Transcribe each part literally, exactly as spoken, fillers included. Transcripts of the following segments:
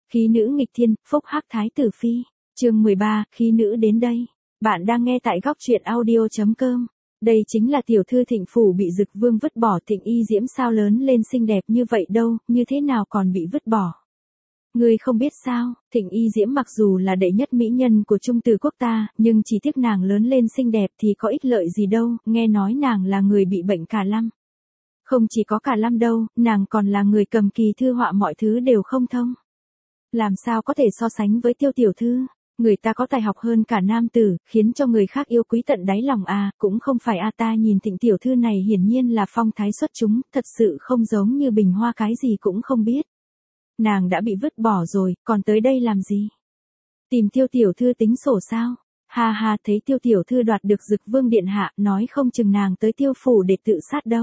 Khí nữ nghịch thiên, phúc hắc thái tử phi. Chương mười ba, khí nữ đến đây. Bạn đang nghe tại góc truyện audio chấm com. Đây chính là tiểu thư Thịnh phủ bị Dực Vương vứt bỏ. Thịnh Y Diễm sao lớn lên xinh đẹp như vậy đâu, như thế nào còn bị vứt bỏ. Ngươi không biết sao, Thịnh Y Diễm mặc dù là đệ nhất mỹ nhân của Trung Từ quốc ta, nhưng chỉ tiếc nàng lớn lên xinh đẹp thì có ích lợi gì đâu, nghe nói nàng là người bị bệnh cả lăm. Không chỉ có cả lăm đâu, nàng còn là người cầm kỳ thư họa mọi thứ đều không thông. Làm sao có thể so sánh với Tiêu tiểu thư, người ta có tài học hơn cả nam tử, khiến cho người khác yêu quý tận đáy lòng à, cũng không phải a à, ta nhìn Thịnh tiểu thư này hiển nhiên là phong thái xuất chúng, thật sự không giống như bình hoa cái gì cũng không biết. Nàng đã bị vứt bỏ rồi, còn tới đây làm gì? Tìm Tiêu tiểu thư tính sổ sao? Ha ha, thấy Tiêu tiểu thư đoạt được Dực Vương điện hạ, nói không chừng nàng tới Tiêu phủ để tự sát đâu.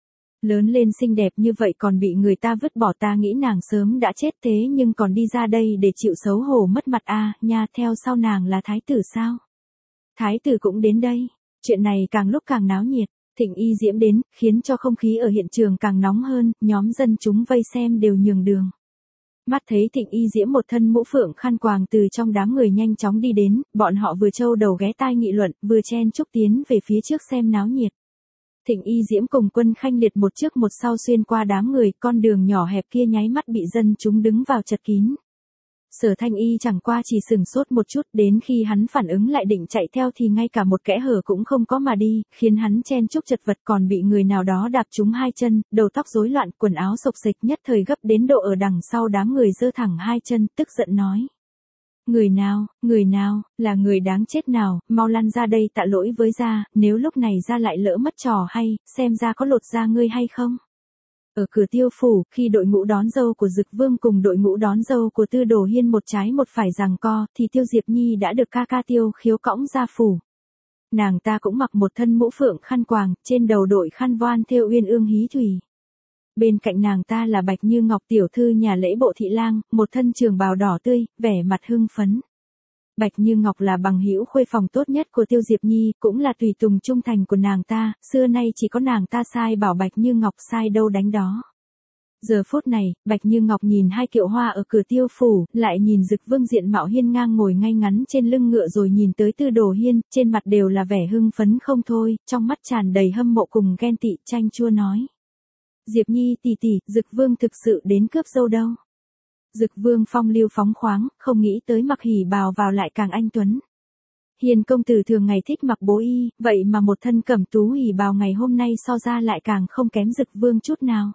Lớn lên xinh đẹp như vậy còn bị người ta vứt bỏ, ta nghĩ nàng sớm đã chết thế nhưng còn đi ra đây để chịu xấu hổ mất mặt a à, nha, theo sau nàng là thái tử sao? Thái tử cũng đến đây, chuyện này càng lúc càng náo nhiệt, Thịnh Y Diễm đến, khiến cho không khí ở hiện trường càng nóng hơn, nhóm dân chúng vây xem đều nhường đường. Mắt thấy Thịnh Y Diễm một thân mũ phượng khăn quàng từ trong đám người nhanh chóng đi đến, bọn họ vừa trâu đầu ghé tai nghị luận, vừa chen chúc tiến về phía trước xem náo nhiệt. Thịnh Y Diễm cùng Quân Khanh Liệt một trước một sau xuyên qua đám người, con đường nhỏ hẹp kia nháy mắt bị dân chúng đứng vào chật kín. Sở Thanh Y chẳng qua chỉ sừng sốt một chút, đến khi hắn phản ứng lại định chạy theo thì ngay cả một kẽ hở cũng không có mà đi, khiến hắn chen chúc chật vật, còn bị người nào đó đạp trúng hai chân, đầu tóc rối loạn, quần áo xộc xệch, nhất thời gấp đến độ ở đằng sau đám người giơ thẳng hai chân, tức giận nói: Người nào, người nào, là người đáng chết nào, mau lăn ra đây tạ lỗi với gia, nếu lúc này gia lại lỡ mất trò hay, xem gia có lột da ngươi hay không. Ở cửa Tiêu phủ, khi đội ngũ đón dâu của Dực Vương cùng đội ngũ đón dâu của Tư Đồ Hiên một trái một phải giằng co, thì Tiêu Diệp Nhi đã được ca ca Tiêu Khiếu cõng ra phủ. Nàng ta cũng mặc một thân mũ phượng khăn quàng, trên đầu đội khăn voan thêu uyên ương hí thủy. Bên cạnh nàng ta là Bạch Như Ngọc tiểu thư nhà lễ bộ thị lang, một thân trường bào đỏ tươi, vẻ mặt hưng phấn. Bạch Như Ngọc là bằng hữu khuê phòng tốt nhất của Tiêu Diệp Nhi, cũng là tùy tùng trung thành của nàng ta, xưa nay chỉ có nàng ta sai bảo Bạch Như Ngọc sai đâu đánh đó. Giờ phút này, Bạch Như Ngọc nhìn hai kiệu hoa ở cửa Tiêu phủ, lại nhìn Dực Vương diện mạo hiên ngang ngồi ngay ngắn trên lưng ngựa, rồi nhìn tới Tư Đồ Hiên, trên mặt đều là vẻ hưng phấn không thôi, trong mắt tràn đầy hâm mộ cùng ghen tị, chanh chua nói: Diệp Nhi tỷ tỷ, Dực Vương thực sự đến cướp dâu đâu. Dực Vương phong lưu phóng khoáng, không nghĩ tới mặc hỉ bào vào lại càng anh tuấn. Hiền công tử thường ngày thích mặc bố y, vậy mà một thân cẩm tú hỉ bào ngày hôm nay so ra lại càng không kém Dực Vương chút nào.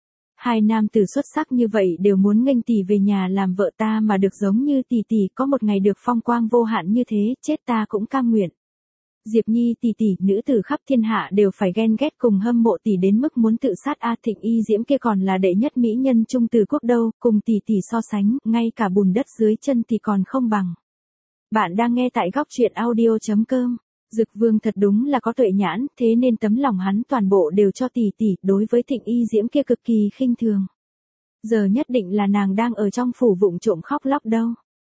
Hai nam tử xuất sắc như vậy đều muốn nghênh tỷ về nhà làm vợ ta, mà được giống như tỷ tỷ có một ngày được phong quang vô hạn như thế, chết ta cũng cam nguyện. Diệp Nhi tỷ tỷ, nữ tử khắp thiên hạ đều phải ghen ghét cùng hâm mộ tỷ đến mức muốn tự sát a. Thịnh Y Diễm kia còn là đệ nhất mỹ nhân Trung Từ quốc đâu, cùng tỷ tỷ so sánh, ngay cả bùn đất dưới chân thì còn không bằng. Bạn đang nghe tại góc truyện audio chấm com. Dực Vương thật đúng là có tuệ nhãn, thế nên tấm lòng hắn toàn bộ đều cho tỷ tỷ, đối với Thịnh Y Diễm kia cực kỳ khinh thường. Giờ nhất định là nàng đang ở trong phủ vụng trộm khóc lóc đâu.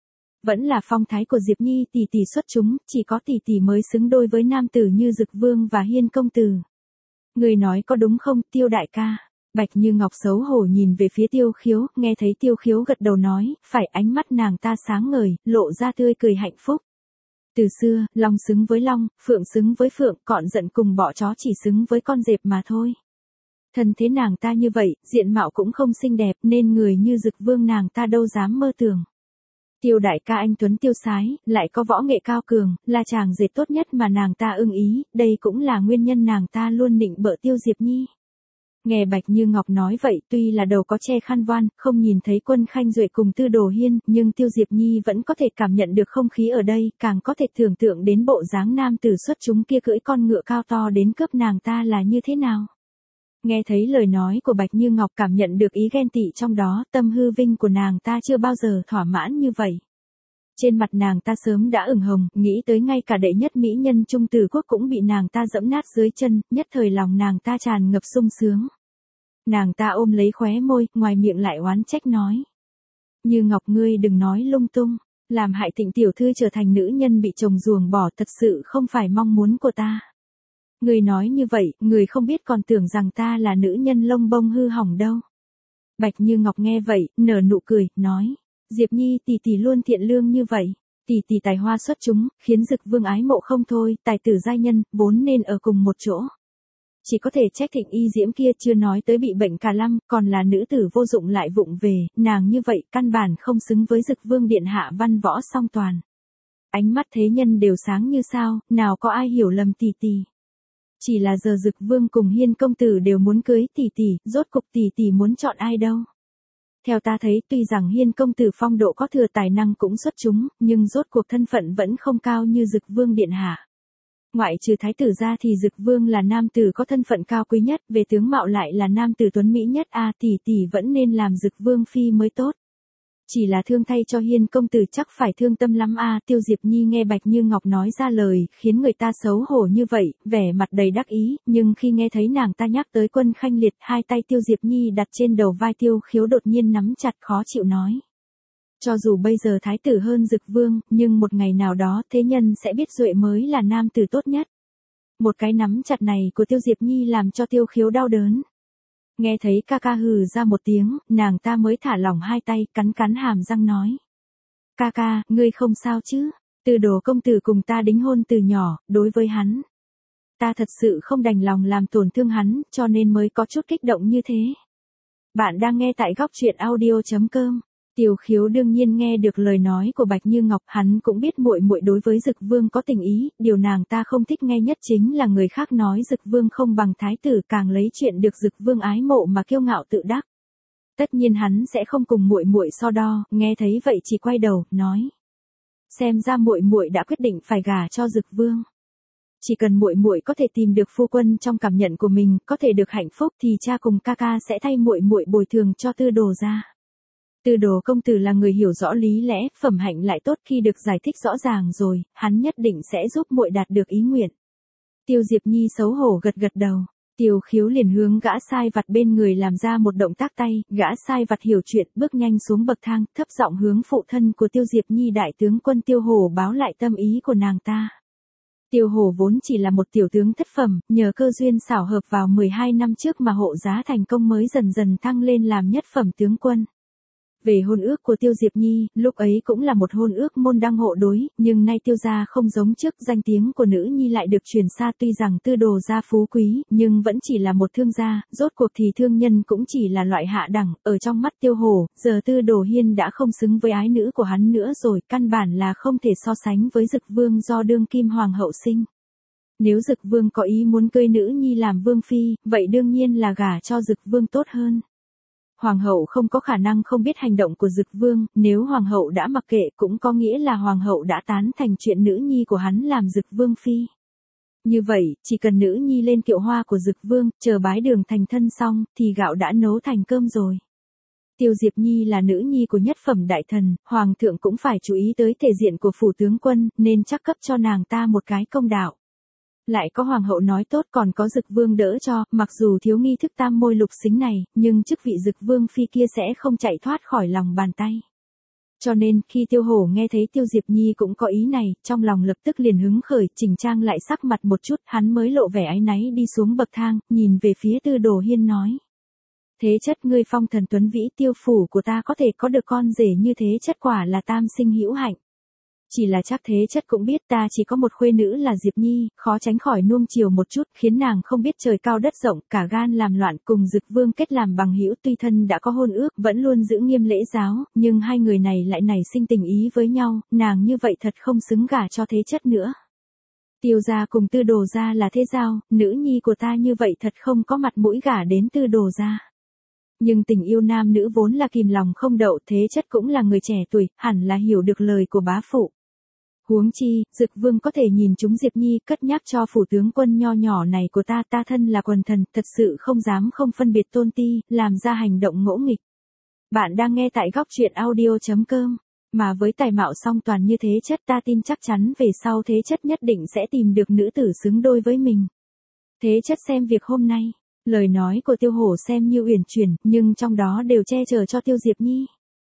Vẫn là phong thái của Diệp Nhi tỷ tỷ xuất chúng, chỉ có tỷ tỷ mới xứng đôi với nam tử như Dực Vương và Hiên công tử. Người nói có đúng không, Tiêu đại ca? Bạch Như Ngọc xấu hổ nhìn về phía Tiêu Khiếu, nghe thấy Tiêu Khiếu gật đầu nói, phải, ánh mắt nàng ta sáng ngời, lộ ra tươi cười hạnh phúc. Từ xưa, long xứng với long, phượng xứng với phượng, cọn giận cùng bọ chó chỉ xứng với con dẹp mà thôi. Thân thế nàng ta như vậy, diện mạo cũng không xinh đẹp, nên người như Dực Vương nàng ta đâu dám mơ tưởng. Tiêu đại ca anh tuấn tiêu sái, lại có võ nghệ cao cường, là chàng dệt tốt nhất mà nàng ta ưng ý, đây cũng là nguyên nhân nàng ta luôn nịnh bợ Tiêu Diệp Nhi. Nghe Bạch Như Ngọc nói vậy, tuy là đầu có che khăn voan, không nhìn thấy Quân Khanh Duệ cùng Tư Đồ Hiên, nhưng Tiêu Diệp Nhi vẫn có thể cảm nhận được không khí ở đây, càng có thể tưởng tượng đến bộ dáng nam tử xuất chúng kia cưỡi con ngựa cao to đến cướp nàng ta là như thế nào. Nghe thấy lời nói của Bạch Như Ngọc, cảm nhận được ý ghen tị trong đó, tâm hư vinh của nàng ta chưa bao giờ thỏa mãn như vậy. Trên mặt nàng ta sớm đã ửng hồng, nghĩ tới ngay cả đệ nhất mỹ nhân Trung Từ quốc cũng bị nàng ta dẫm nát dưới chân, nhất thời lòng nàng ta tràn ngập sung sướng. Nàng ta ôm lấy khóe môi, ngoài miệng lại oán trách nói: Như Ngọc ngươi đừng nói lung tung, làm hại Thịnh tiểu thư trở thành nữ nhân bị chồng ruồng bỏ thật sự không phải mong muốn của ta. Người nói như vậy, người không biết còn tưởng rằng ta là nữ nhân lông bông hư hỏng đâu. Bạch Như Ngọc nghe vậy, nở nụ cười, nói: Diệp Nhi tỷ tỷ luôn thiện lương như vậy, tỷ tỷ tài hoa xuất chúng, khiến Dực Vương ái mộ không thôi, tài tử giai nhân, vốn nên ở cùng một chỗ. Chỉ có thể trách Thịnh Y Diễm kia chưa nói tới bị bệnh cả lăm, còn là nữ tử vô dụng lại vụng về, nàng như vậy căn bản không xứng với Dực Vương điện hạ văn võ song toàn. Ánh mắt thế nhân đều sáng như sao, nào có ai hiểu lầm tỷ tỷ. Chỉ là giờ Dực Vương cùng Hiên công tử đều muốn cưới tỷ tỷ, rốt cục tỷ tỷ muốn chọn ai đâu. Theo ta thấy tuy rằng Hiên công tử phong độ có thừa tài năng cũng xuất chúng, nhưng rốt cuộc thân phận vẫn không cao như Dực Vương điện hạ. Ngoại trừ thái tử ra thì Dực Vương là nam tử có thân phận cao quý nhất, về tướng mạo lại là nam tử tuấn mỹ nhất, a à, tỷ tỷ vẫn nên làm Dực Vương phi mới tốt. Chỉ là thương thay cho Hiên công tử chắc phải thương tâm lắm a à, Tiêu Diệp Nhi nghe Bạch Như Ngọc nói ra lời, khiến người ta xấu hổ như vậy, vẻ mặt đầy đắc ý, nhưng khi nghe thấy nàng ta nhắc tới Quân Khanh Liệt, hai tay Tiêu Diệp Nhi đặt trên đầu vai Tiêu Khiếu đột nhiên nắm chặt khó chịu nói. Cho dù bây giờ thái tử hơn Dực Vương, nhưng một ngày nào đó thế nhân sẽ biết Duệ mới là nam tử tốt nhất. Một cái nắm chặt này của Tiêu Diệp Nhi làm cho Tiêu Khiếu đau đớn. Nghe thấy ca ca hừ ra một tiếng, nàng ta mới thả lỏng hai tay, cắn cắn hàm răng nói. Ca ca, ngươi không sao chứ? Tư Đồ công tử cùng ta đính hôn từ nhỏ, đối với hắn. Ta thật sự không đành lòng làm tổn thương hắn, cho nên mới có chút kích động như thế. Bạn đang nghe tại góc truyện audio chấm com. Tiêu Khiếu đương nhiên nghe được lời nói của Bạch Như Ngọc, hắn cũng biết muội muội đối với Dực Vương có tình ý, điều nàng ta không thích nghe nhất chính là người khác nói Dực Vương không bằng thái tử, càng lấy chuyện được Dực Vương ái mộ mà kiêu ngạo tự đắc. Tất nhiên hắn sẽ không cùng muội muội so đo, nghe thấy vậy chỉ quay đầu, nói: "Xem ra muội muội đã quyết định phải gả cho Dực Vương. Chỉ cần muội muội có thể tìm được phu quân trong cảm nhận của mình, có thể được hạnh phúc thì cha cùng ca ca sẽ thay muội muội bồi thường cho Tư Đồ gia." Tư Đồ công tử là người hiểu rõ lý lẽ, phẩm hạnh lại tốt, khi được giải thích rõ ràng rồi, hắn nhất định sẽ giúp muội đạt được ý nguyện. Tiêu Diệp Nhi xấu hổ gật gật đầu. Tiêu Khiếu liền hướng gã sai vặt bên người làm ra một động tác tay, gã sai vặt hiểu chuyện, bước nhanh xuống bậc thang, thấp giọng hướng phụ thân của Tiêu Diệp Nhi đại tướng quân Tiêu Hổ báo lại tâm ý của nàng ta. Tiêu Hổ vốn chỉ là một tiểu tướng thất phẩm, nhờ cơ duyên xảo hợp vào mười hai năm trước mà hộ giá thành công mới dần dần thăng lên làm nhất phẩm tướng quân. Về hôn ước của Tiêu Diệp Nhi, lúc ấy cũng là một hôn ước môn đăng hộ đối, nhưng nay Tiêu gia không giống trước, danh tiếng của nữ nhi lại được truyền xa, tuy rằng Tư Đồ gia phú quý, nhưng vẫn chỉ là một thương gia, rốt cuộc thì thương nhân cũng chỉ là loại hạ đẳng, ở trong mắt Tiêu Hổ, giờ Tư Đồ Hiên đã không xứng với ái nữ của hắn nữa rồi, căn bản là không thể so sánh với Dực Vương do đương kim hoàng hậu sinh. Nếu Dực Vương có ý muốn cưới nữ nhi làm vương phi, vậy đương nhiên là gả cho Dực Vương tốt hơn. Hoàng hậu không có khả năng không biết hành động của Dực Vương, nếu hoàng hậu đã mặc kệ cũng có nghĩa là hoàng hậu đã tán thành chuyện nữ nhi của hắn làm Dực Vương phi. Như vậy, chỉ cần nữ nhi lên kiệu hoa của Dực Vương, chờ bái đường thành thân xong, thì gạo đã nấu thành cơm rồi. Tiêu Diệp Nhi là nữ nhi của nhất phẩm đại thần, hoàng thượng cũng phải chú ý tới thể diện của phủ tướng quân, nên chắc cấp cho nàng ta một cái công đạo. Lại có hoàng hậu nói tốt, còn có Dực Vương đỡ cho, mặc dù thiếu nghi thức tam môi lục xính này, nhưng chức vị Dực Vương phi kia sẽ không chạy thoát khỏi lòng bàn tay. Cho nên, khi Tiêu Hổ nghe thấy Tiêu Diệp Nhi cũng có ý này, trong lòng lập tức liền hứng khởi, chỉnh trang lại sắc mặt một chút, hắn mới lộ vẻ áy náy đi xuống bậc thang, nhìn về phía Tư Đồ Hiên nói: "Thế chất ngươi phong thần tuấn vĩ, Tiêu phủ của ta có thể có được con rể như thế chất quả là tam sinh hữu hạnh. Chỉ là chắc thế chất cũng biết ta chỉ có một khuê nữ là Diệp Nhi, khó tránh khỏi nuông chiều một chút, khiến nàng không biết trời cao đất rộng, cả gan làm loạn, cùng Dực Vương kết làm bằng hữu, tuy thân đã có hôn ước, vẫn luôn giữ nghiêm lễ giáo, nhưng hai người này lại nảy sinh tình ý với nhau, nàng như vậy thật không xứng gả cho thế chất nữa. Tiêu gia cùng Tư Đồ gia là thế giao, nữ nhi của ta như vậy thật không có mặt mũi gả đến Tư Đồ gia. Nhưng tình yêu nam nữ vốn là kìm lòng không đậu, thế chất cũng là người trẻ tuổi, hẳn là hiểu được lời của bá phụ. Huống chi, Dực Vương có thể nhìn chúng Diệp Nhi, cất nhắc cho phủ tướng quân nho nhỏ này của ta, ta thân là quần thần, thật sự không dám không phân biệt tôn ti, làm ra hành động ngỗ nghịch." Bạn đang nghe tại góc truyện audio chấm com. Mà với tài mạo song toàn như thế chất, ta tin chắc chắn về sau thế chất nhất định sẽ tìm được nữ tử xứng đôi với mình. Thế chất xem việc hôm nay, lời nói của Tiêu Hổ xem như uyển chuyển, nhưng trong đó đều che chở cho Tiêu Diệp Nhi.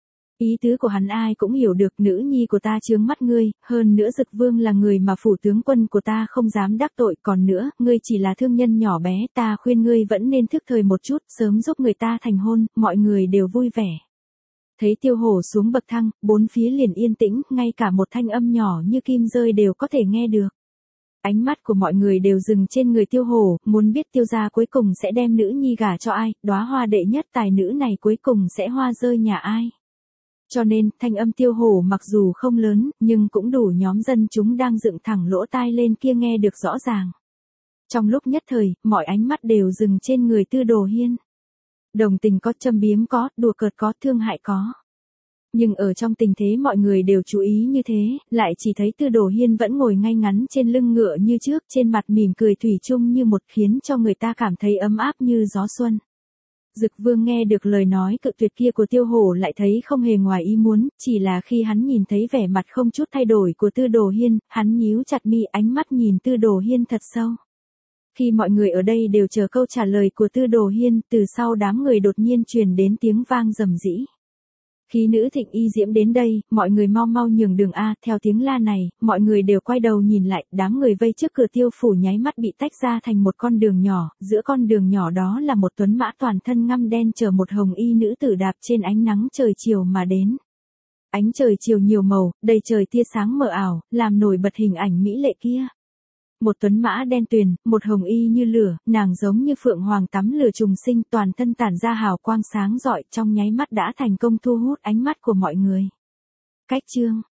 Ý tứ của hắn ai cũng hiểu được, nữ nhi của ta chướng mắt ngươi, hơn nữa Dực Vương là người mà phủ tướng quân của ta không dám đắc tội, còn nữa, ngươi chỉ là thương nhân nhỏ bé, ta khuyên ngươi vẫn nên thức thời một chút, sớm giúp người ta thành hôn, mọi người đều vui vẻ. Thấy Tiêu Hổ xuống bậc thang, bốn phía liền yên tĩnh, ngay cả một thanh âm nhỏ như kim rơi đều có thể nghe được. Ánh mắt của mọi người đều dừng trên người Tiêu Hổ, muốn biết Tiêu gia cuối cùng sẽ đem nữ nhi gả cho ai, đóa hoa đệ nhất tài nữ này cuối cùng sẽ hoa rơi nhà ai. Cho nên, thanh âm Tiêu Hổ mặc dù không lớn, nhưng cũng đủ nhóm dân chúng đang dựng thẳng lỗ tai lên kia nghe được rõ ràng. Trong lúc nhất thời, mọi ánh mắt đều dừng trên người Tư Đồ Hiên. Đồng tình có, châm biếm có, đùa cợt có, thương hại có. Nhưng ở trong tình thế mọi người đều chú ý như thế, lại chỉ thấy Tư Đồ Hiên vẫn ngồi ngay ngắn trên lưng ngựa như trước, trên mặt mỉm cười thủy chung như một, khiến cho người ta cảm thấy ấm áp như gió xuân. Dực Vương nghe được lời nói cự tuyệt kia của Tiêu Hổ lại thấy không hề ngoài ý muốn, chỉ là khi hắn nhìn thấy vẻ mặt không chút thay đổi của Tư Đồ Hiên, hắn nhíu chặt mi, ánh mắt nhìn Tư Đồ Hiên thật sâu. Khi mọi người ở đây đều chờ câu trả lời của Tư Đồ Hiên, từ sau đám người đột nhiên truyền đến tiếng vang rầm rĩ. Khí nữ Thịnh Y Diễm đến đây, mọi người mau mau nhường đường a, theo tiếng la này, mọi người đều quay đầu nhìn lại, đám người vây trước cửa Tiêu phủ nháy mắt bị tách ra thành một con đường nhỏ, giữa con đường nhỏ đó là một tuấn mã toàn thân ngăm đen chở một hồng y nữ tử đạp trên ánh nắng trời chiều mà đến. Ánh trời chiều nhiều màu, đầy trời tia sáng mờ ảo, làm nổi bật hình ảnh mỹ lệ kia. Một tuấn mã đen tuyền, một hồng y như lửa, nàng giống như phượng hoàng tắm lửa trùng sinh, toàn thân tản ra hào quang sáng rọi, trong nháy mắt đã thành công thu hút ánh mắt của mọi người. Cách chương